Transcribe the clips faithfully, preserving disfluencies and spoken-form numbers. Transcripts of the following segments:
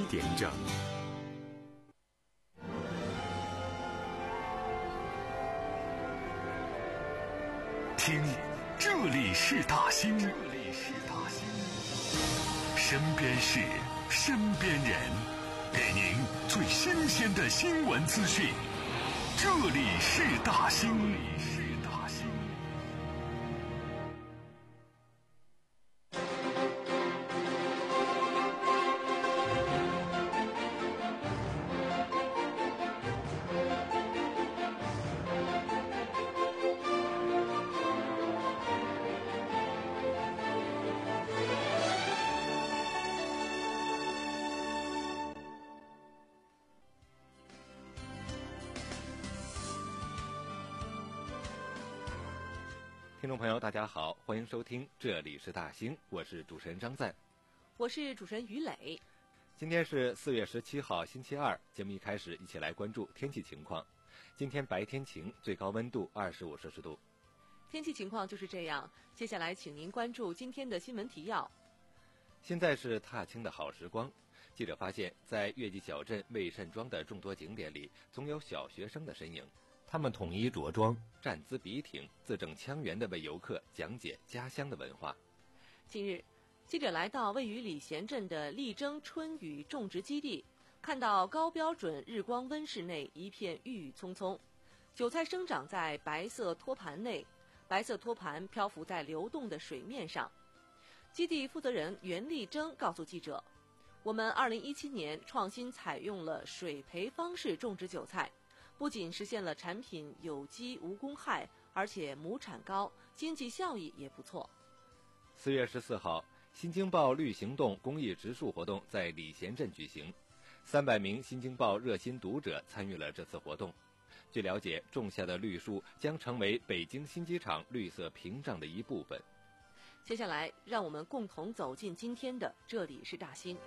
点整。听，这里是大兴，这里是大兴，身边事，身边人，给您最新鲜的新闻资讯。这里是大兴，这里是大兴。 听众朋友大家好，欢迎收听这里是大兴，我是主持人张赞， 我是主持人于磊。 今天是四月十七号星期二，节目一开始一起来关注天气情况。今天白天晴，最高温度二十五摄氏度。 天气情况就是这样，接下来请您关注今天的新闻提要。 现在是踏青的好时光，记者发现在月季小镇魏善庄的众多景点里，总有小学生的身影，他们统一着装，站姿笔挺，字正腔圆地为游客讲解家乡的文化。 近日，记者来到位于礼贤镇的力争春雨种植基地，看到高标准日光温室内一片郁郁葱葱，韭菜生长在白色托盘内，白色托盘漂浮在流动的水面上。基地负责人袁立征告诉记者，我们二零一七年创新采用了水培方式种植韭菜，不仅实现了产品有机无公害，而且亩产高，经济效益也不错。 四月十四号，新京报绿行动公益植树活动在礼贤镇举行，三百名新京报热心读者参与了这次活动。据了解，种下的绿树将成为北京新机场绿色屏障的一部分。 接下来，让我们共同走进今天的这里是大兴。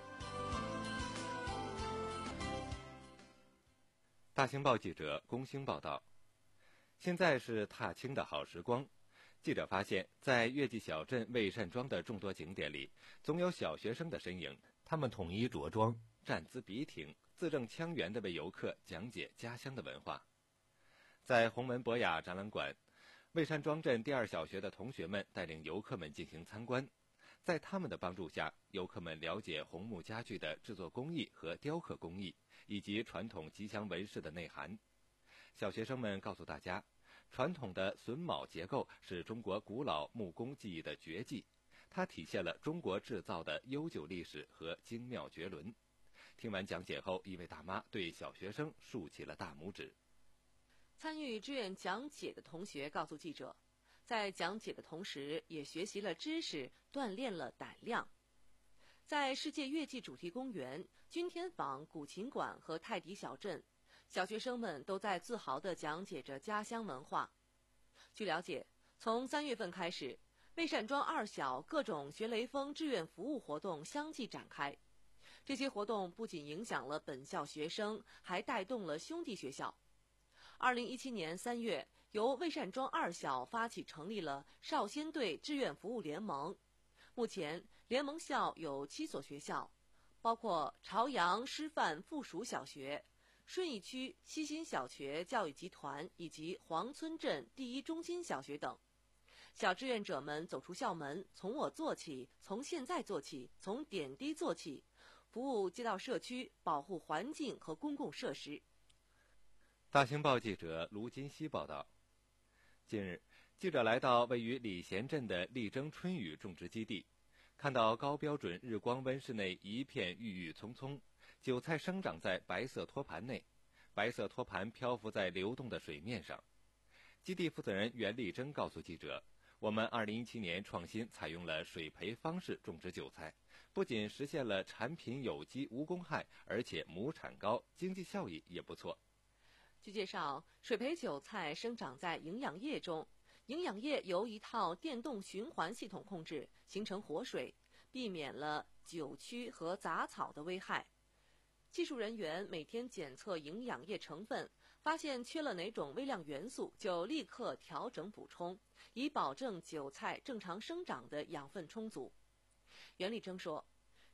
大兴报记者龚兴报道，现在是踏青的好时光。记者发现，在月季小镇魏善庄的众多景点里，总有小学生的身影，他们统一着装，站姿笔挺，字正腔圆地为游客讲解家乡的文化。在鸿门博雅展览馆，魏善庄镇第二小学的同学们带领游客们进行参观，在他们的帮助下，游客们了解红木家具的制作工艺和雕刻工艺，以及传统吉祥纹饰的内涵。小学生们告诉大家，传统的榫卯结构是中国古老木工技艺的绝技，它体现了中国制造的悠久历史和精妙绝伦。听完讲解后，一位大妈对小学生竖起了大拇指。 参与志愿讲解的同学告诉记者，在讲解的同时也学习了知识，锻炼了胆量。在世界月季主题公园、君天坊古琴馆和泰迪小镇，小学生们都在自豪地讲解着家乡文化。据了解，从三月份开始，魏善庄二小各种学雷锋志愿服务活动相继展开。这些活动不仅影响了本校学生，还带动了兄弟学校。二零一七年三月，由魏善庄二小发起成立了少先队志愿服务联盟。目前，联盟校有七所学校，包括朝阳师范附属小学、顺义区西新小学教育集团以及黄村镇第一中心小学等。小志愿者们走出校门，从我做起，从现在做起，从点滴做起，服务街道社区，保护环境和公共设施。 大兴报记者卢金熙报道，近日，记者来到位于礼贤镇的力争春雨种植基地，看到高标准日光温室内一片郁郁葱葱，韭菜生长在白色托盘内，白色托盘漂浮在流动的水面上。基地负责人袁立征告诉记者，我们二零一七年创新采用了水培方式种植韭菜，不仅实现了产品有机无公害，而且亩产高，经济效益也不错。 据介绍，水培韭菜生长在营养液中，营养液由一套电动循环系统控制，形成活水，避免了韭蛆和杂草的危害。技术人员每天检测营养液成分，发现缺了哪种微量元素，就立刻调整补充，以保证韭菜正常生长的养分充足。袁立征说，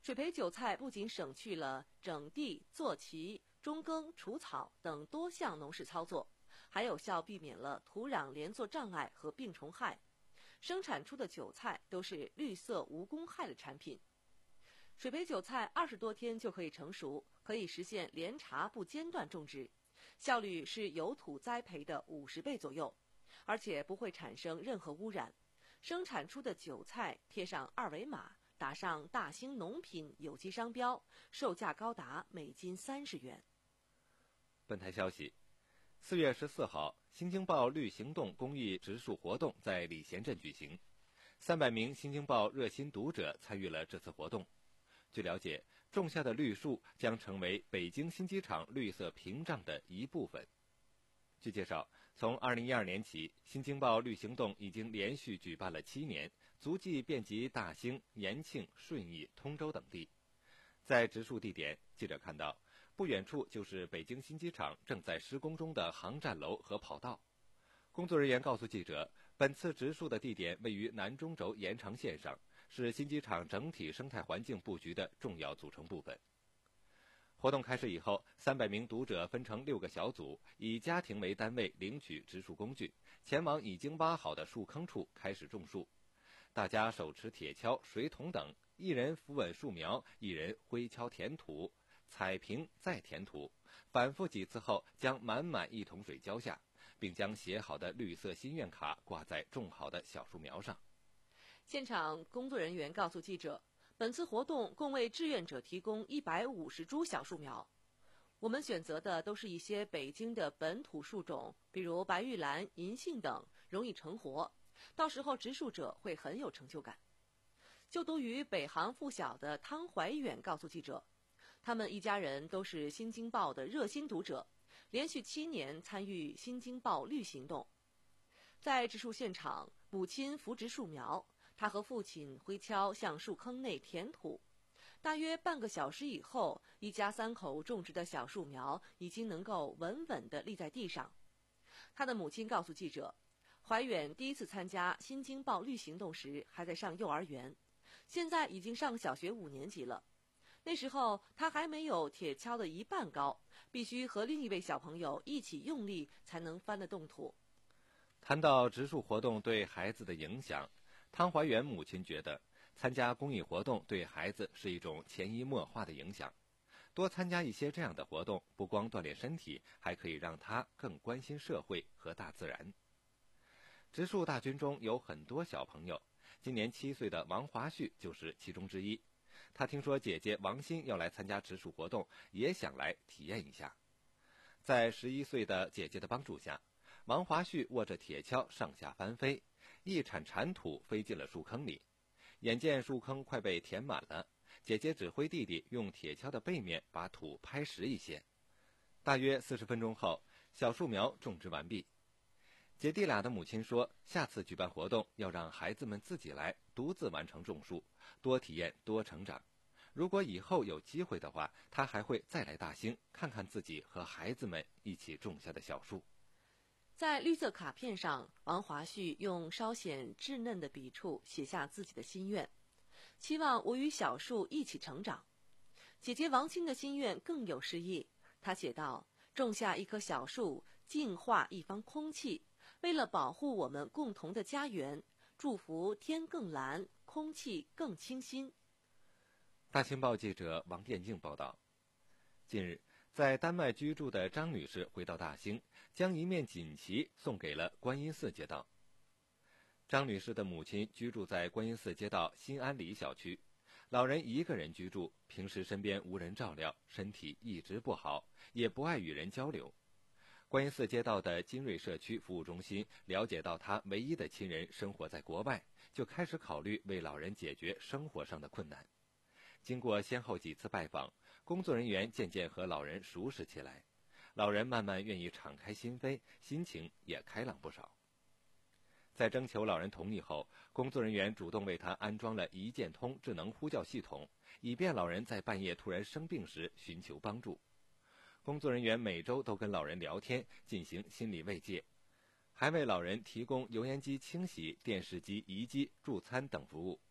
水培韭菜不仅省去了整地、做畦、中耕、除草等多项农事操作，还有效避免了土壤连作障碍和病虫害，生产出的韭菜都是绿色无公害的产品。水培韭菜二十多天就可以成熟，可以实现连茬不间断种植，效率是有土栽培的五十倍左右，而且不会产生任何污染。生产出的韭菜贴上二维码，打上大兴农品有机商标，售价高达每斤三十元。 本台消息，四月十四号，新京报绿行动公益植树活动在礼贤镇举行，三百名新京报热心读者参与了这次活动。据了解，种下的绿树将成为北京新机场绿色屏障的一部分。据介绍，从二零一二年起，新京报绿行动已经连续举办了七年，足迹遍及大兴、延庆、顺义、通州等地。在植树地点，记者看到，不远处就是北京新机场正在施工中的航站楼和跑道。工作人员告诉记者，本次植树的地点位于南中轴延长线上，是新机场整体生态环境布局的重要组成部分。活动开始以后，三百名读者分成六个小组，以家庭为单位领取植树工具，前往已经挖好的树坑处开始种树。大家手持铁锹、水桶等，一人扶稳树苗，一人挥锹填土，踩平再填土，反复几次后，将满满一桶水浇下，并将写好的绿色心愿卡挂在种好的小树苗上。 现场工作人员告诉记者，本次活动共为志愿者提供一百五十株小树苗，我们选择的都是一些北京的本土树种，比如白玉兰、银杏等，容易成活，到时候植树者会很有成就感。就读于北航附小的汤怀远告诉记者，他们一家人都是新京报的热心读者，连续七年参与新京报绿行动。在植树现场，母亲扶植树苗，他和父亲挥锹向树坑内填土。大约半个小时以后，一家三口种植的小树苗已经能够稳稳地立在地上。他的母亲告诉记者，怀远第一次参加新京报绿行动时还在上幼儿园，现在已经上小学五年级了。那时候他还没有铁锹的一半高，必须和另一位小朋友一起用力才能翻得动土。 谈到植树活动对孩子的影响，汤怀远母亲觉得参加公益活动对孩子是一种潜移默化的影响，多参加一些这样的活动，不光锻炼身体，还可以让他更关心社会和大自然。植树大军中有很多小朋友，今年七岁的王华旭就是其中之一。他听说姐姐王鑫要来参加植树活动，也想来体验一下。在十一岁的姐姐的帮助下，王华旭握着铁锹上下翻飞，一铲铲土飞进了树坑里。眼见树坑快被填满了，姐姐指挥弟弟用铁锹的背面把土拍实一些。大约四十分钟后，小树苗种植完毕。姐弟俩的母亲说，下次举办活动要让孩子们自己来，独自完成种树，多体验多成长。如果以后有机会的话，他还会再来大兴，看看自己和孩子们一起种下的小树。 在绿色卡片上，王华旭用稍显稚嫩的笔触写下自己的心愿，期望我与小树一起成长。姐姐王鑫的心愿更有诗意，她写道：种下一棵小树，净化一方空气，为了保护我们共同的家园，祝福天更蓝，空气更清新。 大清报记者王艳静报道，近日在丹麦居住的张女士回到大兴，将一面锦旗送给了观音寺街道。张女士的母亲居住在观音寺街道新安里小区，老人一个人居住，平时身边无人照料，身体一直不好，也不爱与人交流。观音寺街道的金瑞社区服务中心了解到他唯一的亲人生活在国外，就开始考虑为老人解决生活上的困难。经过先后几次拜访，工作人员渐渐和老人熟识起来，老人慢慢愿意敞开心扉，心情也开朗不少。在征求老人同意后，工作人员主动为他安装了一键通智能呼叫系统，以便老人在半夜突然生病时寻求帮助。工作人员每周都跟老人聊天，进行心理慰藉，还为老人提供油烟机清洗、电视机移机、助餐等服务，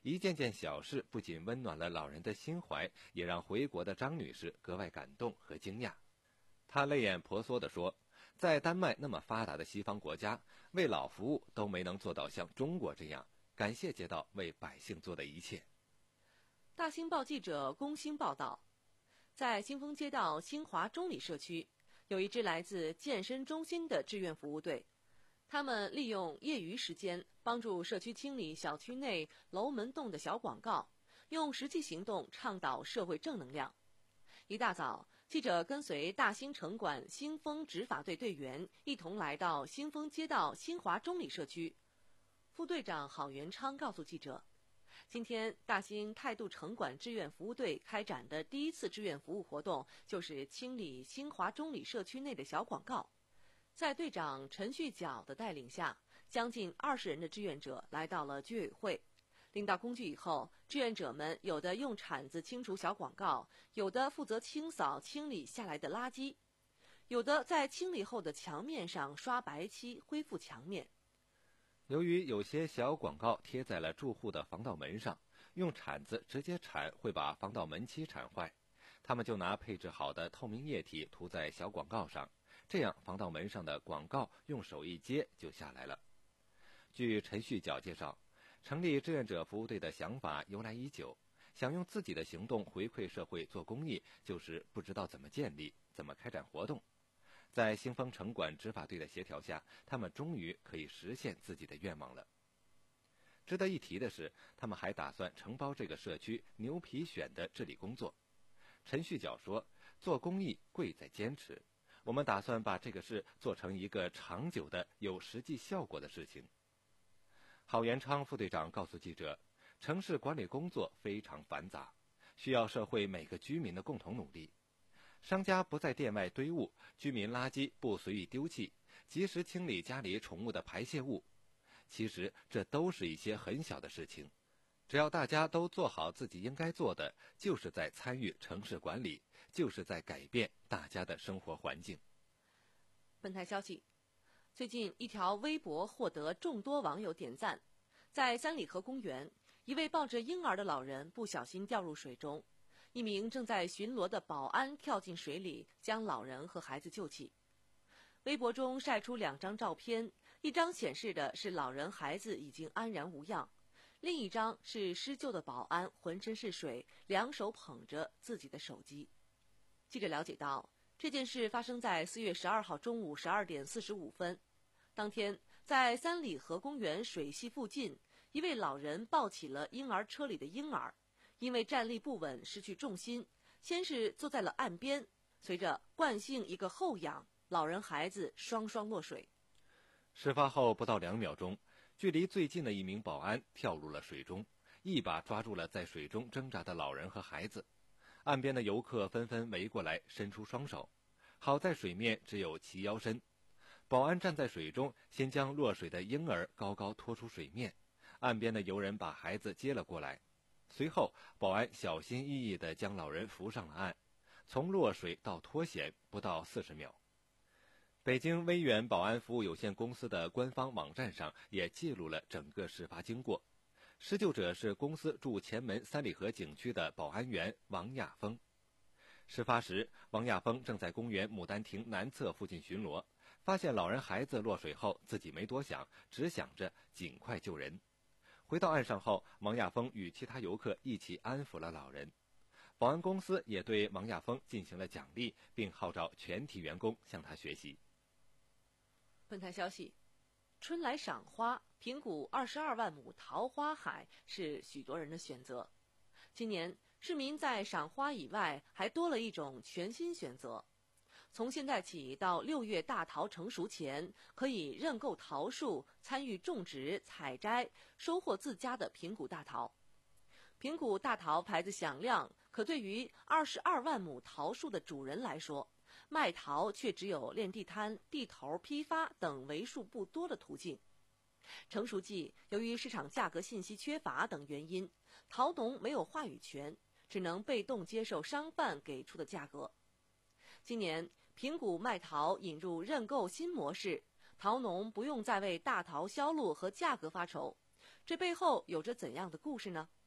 一件件小事不仅温暖了老人的心怀，也让回国的张女士格外感动和惊讶。她泪眼婆娑地说，在丹麦那么发达的西方国家，为老服务都没能做到像中国这样，感谢街道为百姓做的一切。 大新报记者龚鑫报道，在新丰街道新华中里社区，有一支来自健身中心的志愿服务队，他们利用业余时间帮助社区清理小区内楼门洞的小广告，用实际行动倡导社会正能量。一大早，记者跟随大兴城管新丰执法队队员一同来到新丰街道新华中里社区。副队长郝元昌告诉记者，今天大兴态度城管志愿服务队开展的第一次志愿服务活动，就是清理新华中里社区内的小广告。在队长陈旭角的带领下，将近二十人的志愿者来到了居委会。领到工具以后，志愿者们有的用铲子清除小广告，有的负责清扫清理下来的垃圾，有的在清理后的墙面上刷白漆恢复墙面。 由于有些小广告贴在了住户的防盗门上，用铲子直接铲会把防盗门漆铲坏，他们就拿配置好的透明液体涂在小广告上，这样防盗门上的广告用手一接就下来了。据陈旭角介绍，成立志愿者服务队的想法由来已久，想用自己的行动回馈社会做公益，就是不知道怎么建立，怎么开展活动。在新丰城管执法队的协调下，他们终于可以实现自己的愿望了。值得一提的是，他们还打算承包这个社区牛皮癣的治理工作。陈旭角说，做公益贵在坚持，我们打算把这个事做成一个长久的有实际效果的事情。郝元昌副队长告诉记者，城市管理工作非常繁杂，需要社会每个居民的共同努力。商家不在店外堆物，居民垃圾不随意丢弃，及时清理家里宠物的排泄物。其实这都是一些很小的事情，只要大家都做好自己应该做的，就是在参与城市管理，就是在改变大家的生活环境。 本台消息，最近一条微博获得众多网友点赞。在三里河公园，一位抱着婴儿的老人不小心掉入水中，一名正在巡逻的保安跳进水里，将老人和孩子救起。微博中晒出两张照片，一张显示的是老人孩子已经安然无恙，另一张是施救的保安浑身是水，两手捧着自己的手机。记者了解到，这件事发生在四月十二号中午十二点四十五分。当天，在三里河公园水系附近，一位老人抱起了婴儿车里的婴儿，因为站立不稳失去重心，先是坐在了岸边，随着惯性一个后仰，老人孩子双双落水。 事发后不到两秒钟，距离最近的一名保安跳入了水中，一把抓住了在水中挣扎的老人和孩子。岸边的游客纷纷围过来伸出双手，好在水面只有齐腰深。保安站在水中，先将落水的婴儿高高拖出水面，岸边的游人把孩子接了过来。随后，保安小心翼翼地将老人扶上了岸，从落水到脱险不到四十秒。北京威远保安服务有限公司的官方网站上也记录了整个事发经过。施救者是公司驻前门三里河景区的保安员王亚峰。事发时，王亚峰正在公园牡丹亭南侧附近巡逻，发现老人孩子落水后，自己没多想，只想着尽快救人。回到岸上后，王亚峰与其他游客一起安抚了老人。保安公司也对王亚峰进行了奖励，并号召全体员工向他学习。 本台消息，春来赏花，平谷二十二万亩桃花海是许多人的选择。今年，市民在赏花以外，还多了一种全新选择。从现在起到六月大桃成熟前，可以认购桃树，参与种植、采摘，收获自家的平谷大桃。平谷大桃牌子响亮，可对于二十二万亩桃树的主人来说，卖桃却只有练地摊、地头批发等为数不多的途径。成熟季，由于市场价格信息缺乏等原因，桃农没有话语权，只能被动接受商贩给出的价格。今年，平谷卖桃引入认购新模式，桃农不用再为大桃销路和价格发愁，这背后有着怎样的故事呢？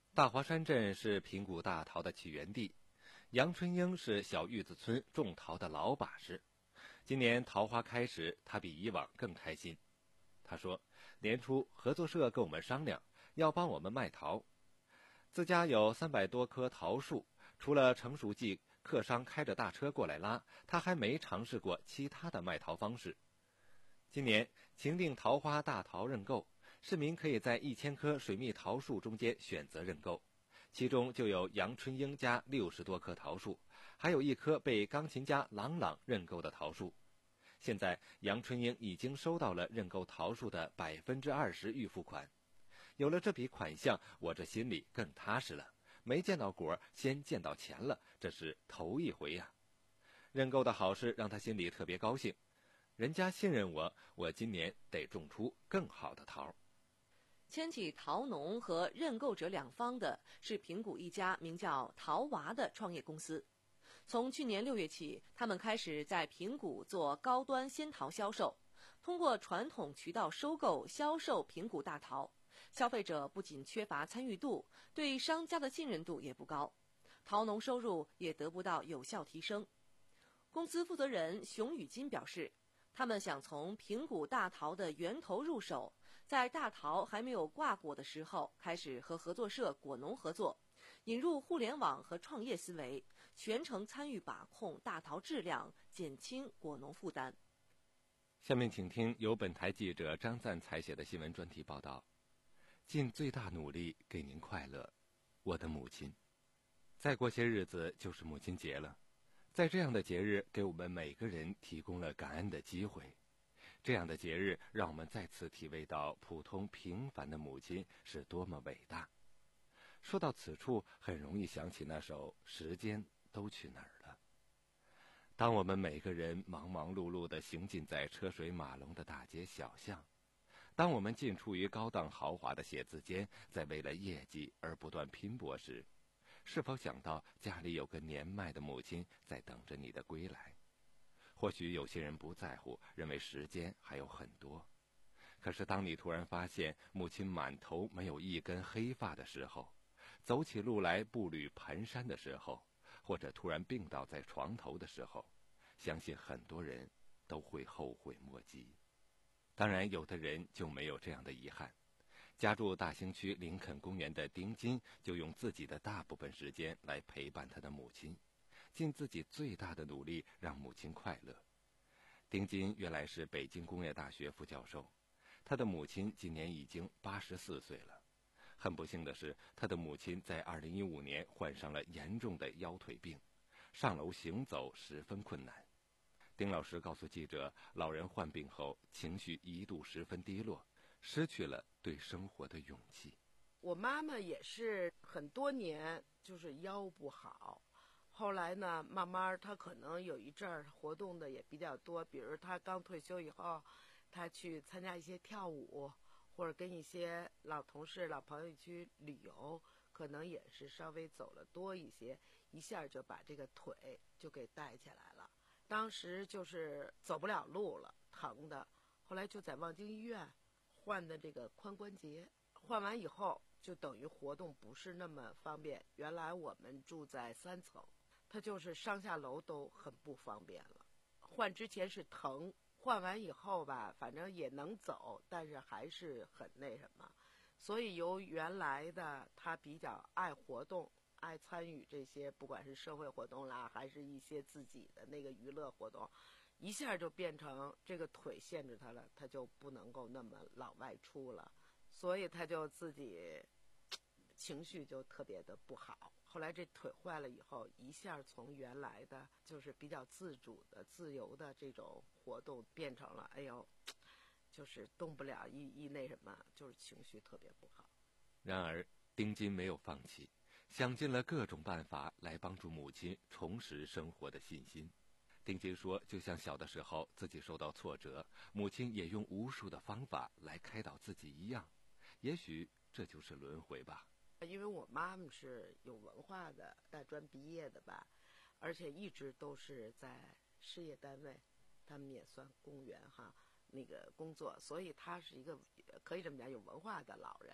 大华山镇是平谷大桃的起源地，杨春英是小玉子村种桃的老把式。今年桃花开时，他比以往更开心。他说，年初合作社跟我们商量，要帮我们卖桃。自家有三百多棵桃树，除了成熟季客商开着大车过来拉，他还没尝试过其他的卖桃方式。今年情定桃花大桃认购，市民可以在一千棵水蜜桃树中间选择认购，其中就有杨春英家六十多棵桃树，还有一棵被钢琴家郎朗认购的桃树。现在杨春英已经收到了认购桃树的百分之二十预付款，有了这笔款项，我这心里更踏实了。没见到果，先见到钱了，这是头一回呀、啊。认购的好事让他心里特别高兴，人家信任我，我今年得种出更好的桃。 牵起桃农和认购者两方的是平谷一家名叫桃娃的创业公司。从去年六月起，他们开始在平谷做高端鲜桃销售，通过传统渠道收购、销售平谷大桃。消费者不仅缺乏参与度，对商家的信任度也不高，桃农收入也得不到有效提升。公司负责人熊宇金表示，他们想从平谷大桃的源头入手，在大桃还没有挂果的时候，开始和合作社果农合作，引入互联网和创业思维，全程参与把控大桃质量，减轻果农负担。 下面请听由本台记者张赞采写的新闻专题报道。尽最大努力给您快乐，我的母亲。再过些日子就是母亲节了，在这样的节日给我们每个人提供了感恩的机会。这样的节日让我们再次体味到普通平凡的母亲是多么伟大。说到此处，很容易想起那首《时间都去哪儿了》。当我们每个人忙忙碌碌地行进在车水马龙的大街小巷，当我们进出于高档豪华的写字间，在为了业绩而不断拼搏时，是否想到家里有个年迈的母亲在等着你的归来？或许有些人不在乎，认为时间还有很多。可是当你突然发现母亲满头没有一根黑发的时候，走起路来步履蹒跚的时候，或者突然病倒在床头的时候，相信很多人都会后悔莫及。当然，有的人就没有这样的遗憾。家住大兴区林肯公园的丁金就用自己的大部分时间来陪伴他的母亲，尽自己最大的努力让母亲快乐。丁金原来是北京工业大学副教授，他的母亲今年已经八十四岁了。很不幸的是，他的母亲在二零一五年患上了严重的腰腿病，上楼行走十分困难。丁老师告诉记者，老人患病后情绪一度十分低落，失去了对生活的勇气。 我妈妈也是很多年就是腰不好，后来呢慢慢她可能有一阵儿活动的也比较多，比如她刚退休以后，她去参加一些跳舞，或者跟一些老同事老朋友去旅游，可能也是稍微走了多一些，一下就把这个腿就给带起来了。当时就是走不了路了，疼的，后来就在望京医院换的这个髋关节，换完以后就等于活动不是那么方便。原来我们住在三层，他就是上下楼都很不方便了。换之前是疼，换完以后吧，反正也能走，但是还是很那什么。所以由原来的他比较爱活动，爱参与这些不管是社会活动啦，还是一些自己的那个娱乐活动，一下就变成这个腿限制他了，他就不能够那么老外出了，所以他就自己情绪就特别的不好。后来这腿坏了以后，一下从原来的就是比较自主的自由的这种活动变成了哎呦就是动不了一一那什么，就是情绪特别不好。 然而丁金没有放弃，想尽了各种办法来帮助母亲重拾生活的信心。丁金说，就像小的时候自己受到挫折，母亲也用无数的方法来开导自己一样，也许这就是轮回吧。 因为我妈妈是有文化的，大专毕业的吧，而且一直都是在事业单位，他们也算公务员哈，那个工作，所以她是一个可以这么讲有文化的老人。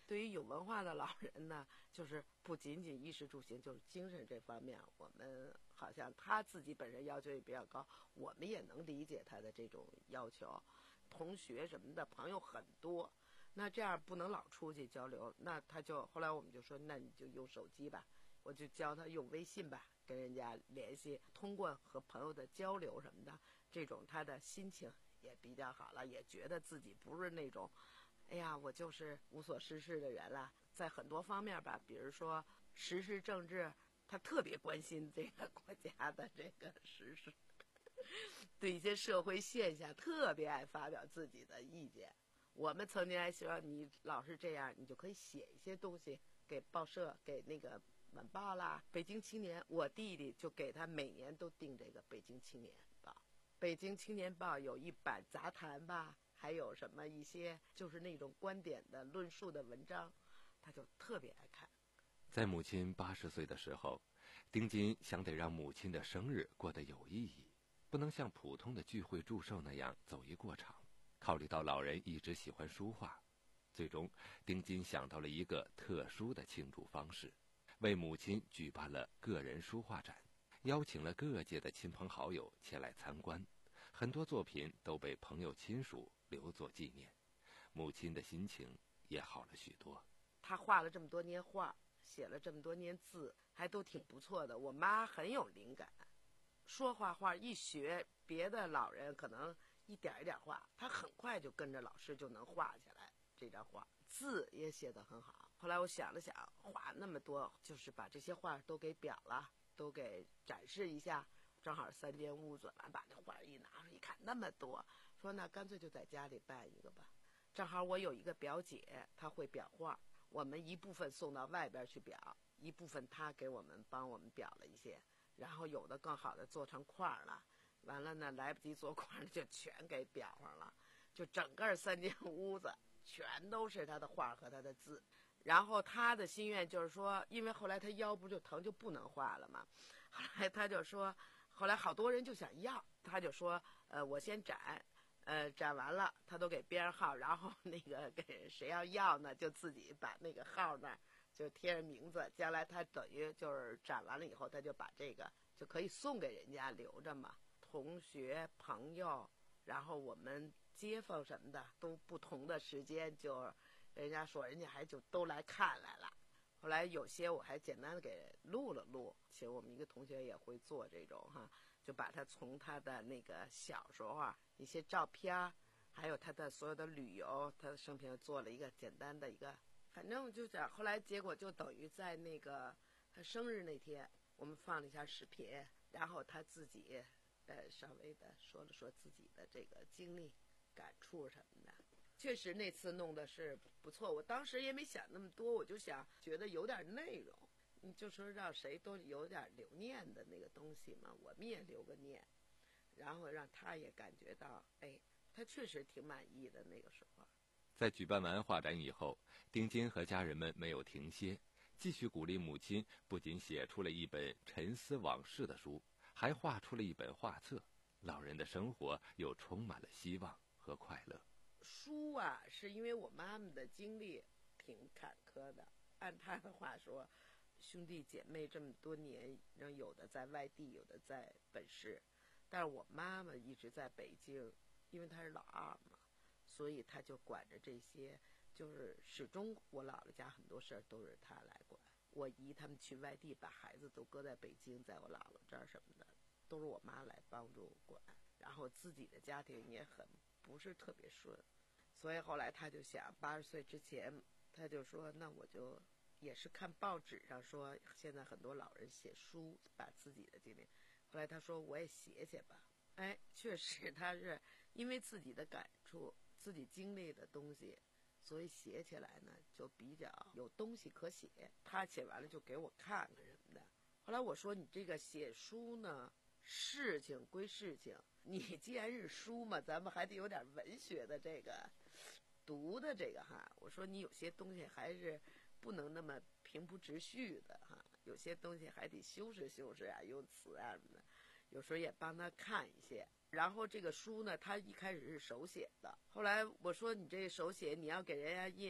对于有文化的老人呢，就是不仅仅衣食住行，就是精神这方面，我们好像他自己本身要求也比较高，我们也能理解他的这种要求。同学什么的朋友很多，那这样不能老出去交流，那他就后来我们就说，那你就用手机吧，我就教他用微信吧，跟人家联系，通过和朋友的交流什么的，这种他的心情也比较好了，也觉得自己不是那种哎呀我就是无所事事的人了。在很多方面吧，比如说时事政治，他特别关心这个国家的这个时事，对一些社会现象特别爱发表自己的意见。我们曾经还希望你老是这样，你就可以写一些东西给报社，给那个晚报啦，北京青年，我弟弟就给他每年都订这个北京青年报。北京青年报有一版杂谈吧，还有什么一些就是那种观点的论述的文章，他就特别爱看。 在母亲八十岁的时候，丁金想得让母亲的生日过得有意义，不能像普通的聚会祝寿那样走一过场。考虑到老人一直喜欢书画，最终丁金想到了一个特殊的庆祝方式，为母亲举办了个人书画展，邀请了各界的亲朋好友前来参观，很多作品都被朋友亲属留作纪念，母亲的心情也好了许多。 他画了这么多年画，写了这么多年字，还都挺不错的。我妈很有灵感，说画画一学，别的老人可能一点一点画，他很快就跟着老师就能画起来这张画，字也写得很好。后来我想了想，画那么多，就是把这些画都给裱了，都给展示一下，正好三间屋子，完把那画一拿出一看，那么多，说那干脆就在家里办一个吧。正好我有一个表姐，她会裱画，我们一部分送到外边去裱，一部分她给我们帮我们裱了一些，然后有的更好的做成框了，完了呢来不及做框就全给裱上了，就整个三间屋子全都是她的画和她的字。然后她的心愿就是说，因为后来她腰不就疼就不能画了嘛，后来她就说，后来好多人就想要，她就说呃我先展，呃，展完了，他都给编上号，然后那个给谁要要呢，就自己把那个号那儿就贴上名字，将来他等于就是展完了以后，他就把这个就可以送给人家留着嘛。同学、朋友，然后我们街坊什么的，都不同的时间，就人家说人家还就都来看来了。后来有些我还简单的给录了录，其实我们一个同学也会做这种哈。就把他从他的那个小时候啊一些照片，还有他的所有的旅游，他的生平做了一个简单的一个，反正就这样。后来结果就等于在那个他生日那天，我们放了一下视频，然后他自己呃稍微的说了说自己的这个经历、感触什么的。确实那次弄的是不错，我当时也没想那么多，我就想觉得有点内容。你就说让谁都有点留念的那个东西嘛，我们也留个念，然后让他也感觉到，哎，他确实挺满意的那个时候。 在举办完画展以后，丁金和家人们没有停歇，继续鼓励母亲，不仅写出了一本沉思往事的书，还画出了一本画册，老人的生活又充满了希望和快乐。 书啊，是因为我妈妈的经历挺坎坷的，按她的话说，兄弟姐妹这么多年，然有的在外地，有的在本市，但是我妈妈一直在北京，因为她是老二嘛，所以她就管着这些，就是始终我姥姥家很多事儿都是她来管。我姨他们去外地，把孩子都搁在北京，在我姥姥这儿什么的，都是我妈来帮助管。然后自己的家庭也很不是特别顺，所以后来她就想，八十岁之前，她就说，那我就。也是看报纸上说，现在很多老人写书，把自己的经历。后来他说，我也写写吧。哎，确实，他是因为自己的感触、自己经历的东西，所以写起来呢就比较有东西可写。他写完了就给我看看什么的。后来我说，你这个写书呢，事情归事情，你既然是书嘛，咱们还得有点文学的这个读的这个哈。我说你有些东西还是。不能那么平铺直叙的哈，有些东西还得修饰修饰啊，用词啊什么的，有时候也帮他看一些。然后这个书呢，他一开始是手写的，后来我说你这手写你要给人家印，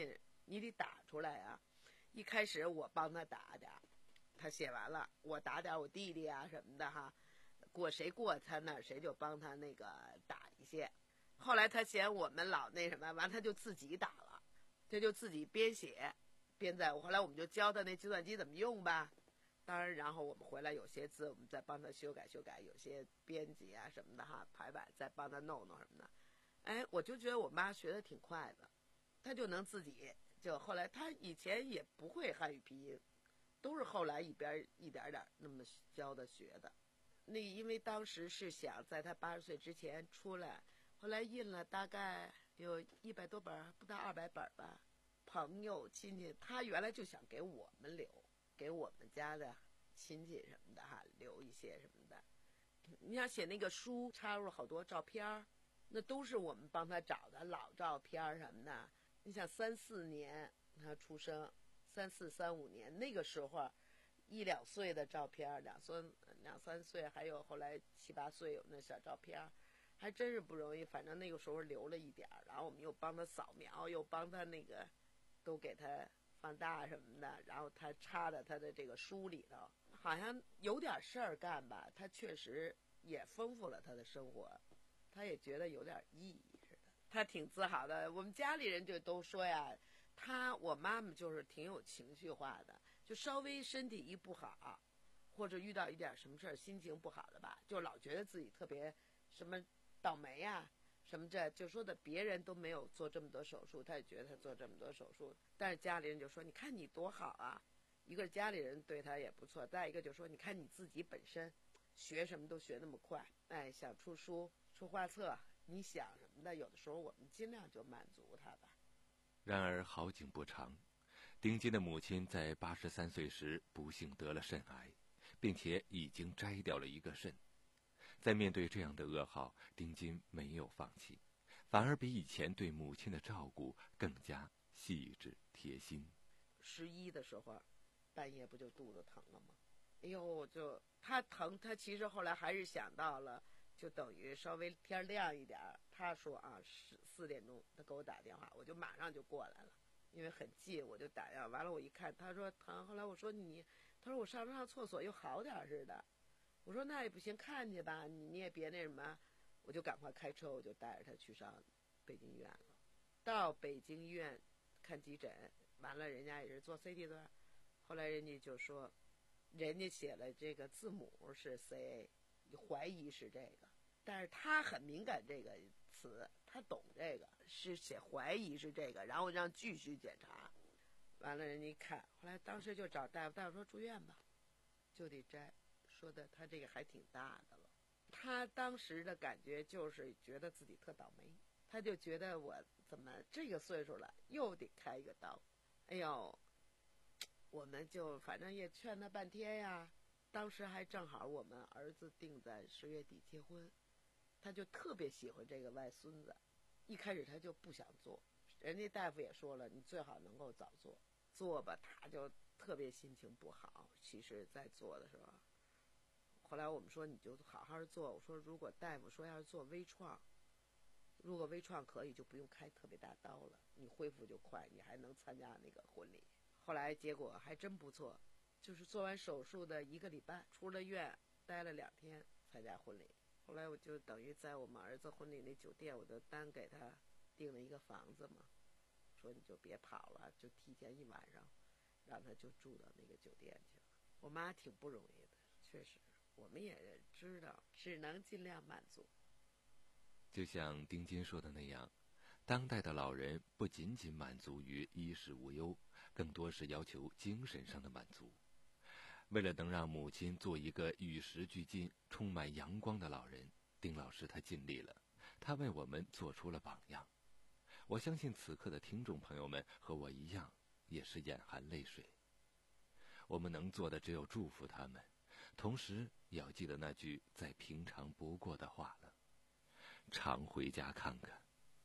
你得打出来啊。一开始我帮他打点，他写完了，我打点我弟弟啊什么的哈，过谁过他那儿谁就帮他那个打一些。后来他嫌我们老那什么，完他就自己打了，他就自己编写编在。后来我们就教他那计算机怎么用吧。当然，然后我们回来有些字我们再帮他修改修改，有些编辑啊什么的哈，排版再帮他弄弄什么的。哎，我就觉得我妈学的挺快的，她就能自己就后来她以前也不会汉语拼音，都是后来一边一点点那么教的学的。那因为当时是想在她八十岁之前出来，后来印了大概有一百多本，不到二百本吧。朋友亲戚，他原来就想给我们留，给我们家的亲戚什么的哈留一些什么的。你想写那个书，插入好多照片，那都是我们帮他找的老照片什么的。你想三四年他出生，三四三五年那个时候，一两岁的照片，两三两三岁，还有后来七八岁有那小照片，还真是不容易。反正那个时候留了一点，然后我们又帮他扫描，又帮他那个都给他放大什么的，然后他插在他的这个书里头，好像有点事儿干吧。他确实也丰富了他的生活，他也觉得有点意义似的，他挺自豪的。我们家里人就都说呀，他我妈妈就是挺有情绪化的，就稍微身体一不好，或者遇到一点什么事儿，心情不好的吧，就老觉得自己特别什么倒霉呀、什么这就说的别人都没有做这么多手术，他也觉得他做这么多手术，但是家里人就说你看你多好啊，一个是家里人对他也不错，再一个就说你看你自己本身学什么都学那么快，哎，想出书出画册，你想什么的，有的时候我们尽量就满足他吧。 然而好景不长，丁金的母亲在八十三岁时不幸得了肾癌，并且已经摘掉了一个肾。在面对这样的噩耗，丁金没有放弃，反而比以前对母亲的照顾更加细致贴心。 十一的时候，半夜不就肚子疼了吗？哎呦，就他疼，他其实后来还是想到了，就等于稍微天亮一点，他说啊，十四点钟他给我打电话，我就马上就过来了，因为很近，我就打电话。完了我一看，他说疼，后来我说你，他说我上上厕所又好点似的。我说那也不行，看去吧，你你也别那什么，我就赶快开车，我就带着他去上北京医院了。到北京医院看急诊，完了人家也是做 C T 的，后来人家就说，人家写了这个字母是 C A， 怀疑是这个，但是他很敏感这个词，他懂这个，是写怀疑是这个，然后让继续检查。完了人家一看，后来当时就找大夫，大夫说住院吧，就得摘。说的他这个还挺大的了，他当时的感觉就是觉得自己特倒霉，他就觉得我怎么这个岁数了又得开一个刀。哎呦，我们就反正也劝他半天呀。当时还正好我们儿子定在十月底结婚，他就特别喜欢这个外孙子，一开始他就不想做，人家大夫也说了，你最好能够早做，做吧他就特别心情不好。其实在做的时候，后来我们说你就好好做，我说如果大夫说要是做微创，如果微创可以就不用开特别大刀了，你恢复就快，你还能参加那个婚礼。后来结果还真不错，就是做完手术的一个礼拜出了院，待了两天参加婚礼。后来我就等于在我们儿子婚礼那酒店，我就单给他订了一个房子嘛，说你就别跑了，就提前一晚上让他就住到那个酒店去了。我妈挺不容易的，确实我们也知道，只能尽量满足。 就像丁金说的那样，当代的老人不仅仅满足于衣食无忧，更多是要求精神上的满足。为了能让母亲做一个与时俱进、充满阳光的老人，丁老师他尽力了，他为我们做出了榜样。我相信此刻的听众朋友们和我一样，也是眼含泪水。我们能做的只有祝福他们，同时也要记得那句再平常不过的话了，常回家看看。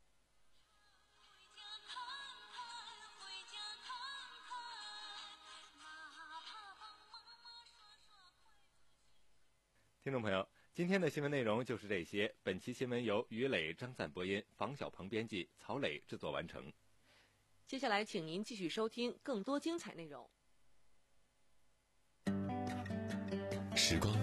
听众朋友，今天的新闻内容就是这些。本期新闻由于磊、张赞播音，房小鹏编辑，曹磊制作完成。 接下来，请您继续收听更多精彩内容。 时光